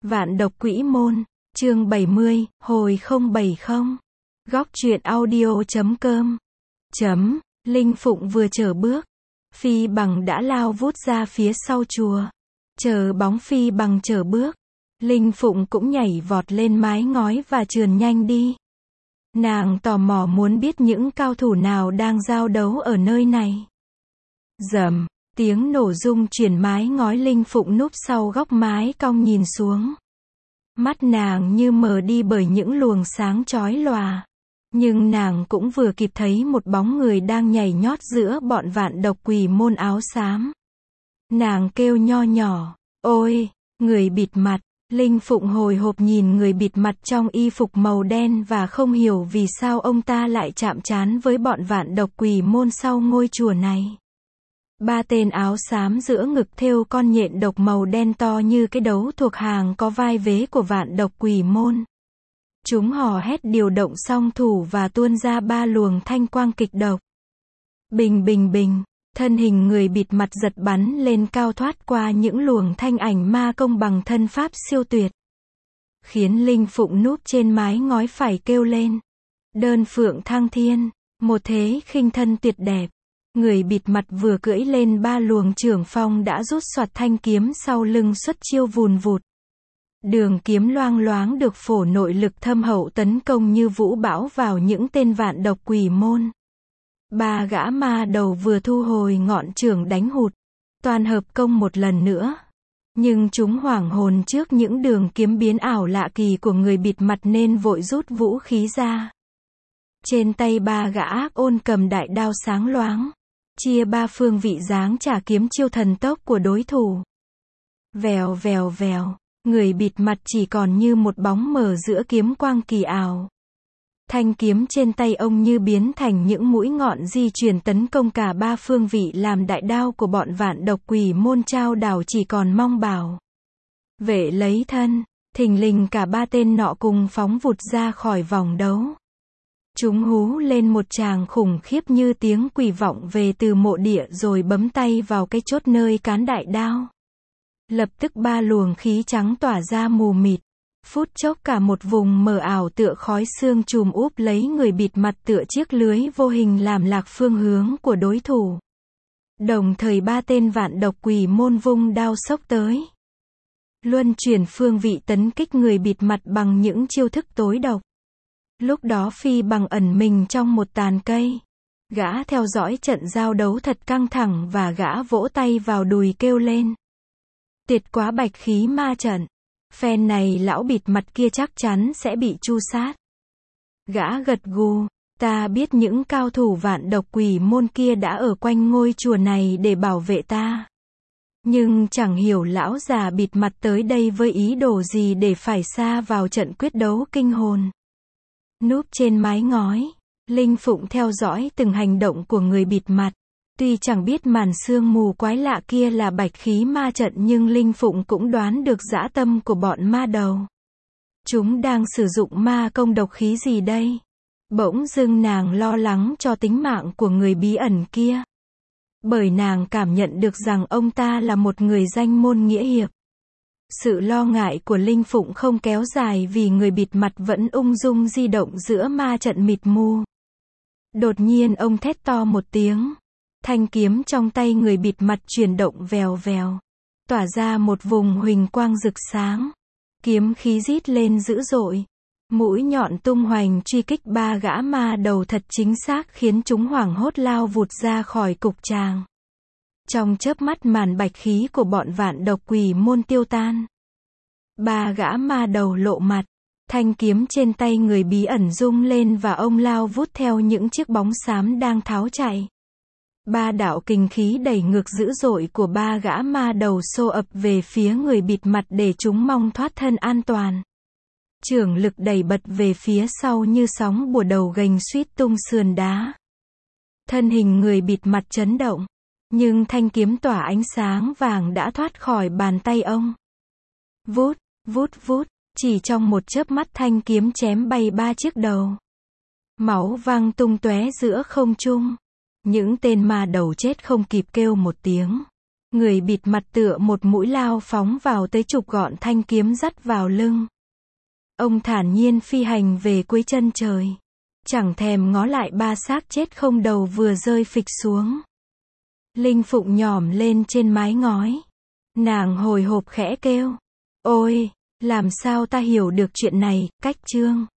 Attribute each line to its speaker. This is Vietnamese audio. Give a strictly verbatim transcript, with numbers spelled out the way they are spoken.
Speaker 1: Vạn độc quỷ môn, chương bảy mươi, hồi không bảy không. Góc truyện audio chấm com. Chấm, Linh Phụng vừa chở bước. Phi Bằng đã lao vút ra phía sau chùa. Chờ bóng Phi Bằng chở bước. Linh Phụng cũng nhảy vọt lên mái ngói và trườn nhanh đi. Nàng tò mò muốn biết những cao thủ nào đang giao đấu ở nơi này. Rầm, tiếng nổ rung chuyển mái ngói. Linh Phụng núp sau góc mái cong nhìn xuống. Mắt nàng như mờ đi bởi những luồng sáng chói lòa. Nhưng nàng cũng vừa kịp thấy một bóng người đang nhảy nhót giữa bọn vạn độc quỷ môn áo xám. Nàng kêu nho nhỏ, ôi, người bịt mặt. Linh Phụng hồi hộp nhìn người bịt mặt trong y phục màu đen và không hiểu vì sao ông ta lại chạm trán với bọn vạn độc quỷ môn sau ngôi chùa này. Ba tên áo xám giữa ngực thêu con nhện độc màu đen to như cái đấu thuộc hàng có vai vế của vạn độc quỷ môn. Chúng hò hét điều động song thủ và tuôn ra ba luồng thanh quang kịch độc. Bình bình bình, thân hình người bịt mặt giật bắn lên cao thoát qua những luồng thanh ảnh ma công bằng thân pháp siêu tuyệt. Khiến Linh Phụng núp trên mái ngói phải kêu lên. Đơn phượng thăng thiên, một thế khinh thân tuyệt đẹp. Người bịt mặt vừa cưỡi lên ba luồng chưởng phong đã rút soạt thanh kiếm sau lưng xuất chiêu vùn vụt. Đường kiếm loang loáng được phổ nội lực thâm hậu tấn công như vũ bão vào những tên vạn độc quỷ môn. Ba gã ma đầu vừa thu hồi ngọn chưởng đánh hụt, toàn hợp công một lần nữa. Nhưng chúng hoảng hồn trước những đường kiếm biến ảo lạ kỳ của người bịt mặt nên vội rút vũ khí ra. Trên tay ba gã ác ôn cầm đại đao sáng loáng, chia ba phương vị giáng trả kiếm chiêu thần tốc của đối thủ. Vèo vèo vèo, người bịt mặt chỉ còn như một bóng mờ giữa kiếm quang kỳ ảo. Thanh kiếm trên tay ông như biến thành những mũi ngọn di chuyển tấn công cả ba phương vị làm đại đao của bọn vạn độc quỷ môn trao đảo chỉ còn mong bảo vệ lấy thân. Thình lình cả ba tên nọ cùng phóng vụt ra khỏi vòng đấu. Chúng hú lên một tràng khủng khiếp như tiếng quỷ vọng về từ mộ địa rồi bấm tay vào cái chốt nơi cán đại đao. Lập tức ba luồng khí trắng tỏa ra mù mịt. Phút chốc cả một vùng mờ ảo tựa khói sương trùm úp lấy người bịt mặt tựa chiếc lưới vô hình làm lạc phương hướng của đối thủ. Đồng thời ba tên vạn độc quỷ môn vung đao xốc tới. Luân chuyển phương vị tấn kích người bịt mặt bằng những chiêu thức tối độc. Lúc đó Phi Bằng ẩn mình trong một tàn cây. Gã theo dõi trận giao đấu thật căng thẳng và gã vỗ tay vào đùi kêu lên. Tuyệt quá bạch khí ma trận. Phen này lão bịt mặt kia chắc chắn sẽ bị tru sát. Gã gật gù, ta biết những cao thủ vạn độc quỷ môn kia đã ở quanh ngôi chùa này để bảo vệ ta. Nhưng chẳng hiểu lão già bịt mặt tới đây với ý đồ gì để phải sa vào trận quyết đấu kinh hồn. Núp trên mái ngói, Linh Phụng theo dõi từng hành động của người bịt mặt. Tuy chẳng biết màn sương mù quái lạ kia là bạch khí ma trận nhưng Linh Phụng cũng đoán được dã tâm của bọn ma đầu. Chúng đang sử dụng ma công độc khí gì đây? Bỗng dưng nàng lo lắng cho tính mạng của người bí ẩn kia. Bởi nàng cảm nhận được rằng ông ta là một người danh môn nghĩa hiệp. Sự lo ngại của Linh Phụng không kéo dài vì người bịt mặt vẫn ung dung di động giữa ma trận mịt mù. Đột nhiên ông thét to một tiếng. Thanh kiếm trong tay người bịt mặt chuyển động vèo vèo, tỏa ra một vùng huỳnh quang rực sáng. Kiếm khí rít lên dữ dội, mũi nhọn tung hoành truy kích ba gã ma đầu thật chính xác khiến chúng hoảng hốt lao vụt ra khỏi cục tràng. Trong chớp mắt màn bạch khí của bọn vạn độc quỷ môn tiêu tan. Ba gã ma đầu lộ mặt, thanh kiếm trên tay người bí ẩn rung lên và ông lao vút theo những chiếc bóng xám đang tháo chạy. Ba đạo kình khí đẩy ngược dữ dội của ba gã ma đầu xô ập về phía người bịt mặt để chúng mong thoát thân an toàn. Chưởng lực đẩy bật về phía sau như sóng bùa đầu gành suýt tung sườn đá. Thân hình người bịt mặt chấn động, nhưng thanh kiếm tỏa ánh sáng vàng đã thoát khỏi bàn tay ông. Vút, vút vút, chỉ trong một chớp mắt thanh kiếm chém bay ba chiếc đầu. Máu văng tung tóe giữa không trung. Những tên ma đầu chết không kịp kêu một tiếng. Người bịt mặt tựa một mũi lao phóng vào tới chụp gọn thanh kiếm dắt vào lưng. Ông thản nhiên phi hành về cuối chân trời. Chẳng thèm ngó lại ba xác chết không đầu vừa rơi phịch xuống. Linh Phụng nhỏm lên trên mái ngói. Nàng hồi hộp khẽ kêu. Ôi, làm sao ta hiểu được chuyện này, Cách Trương.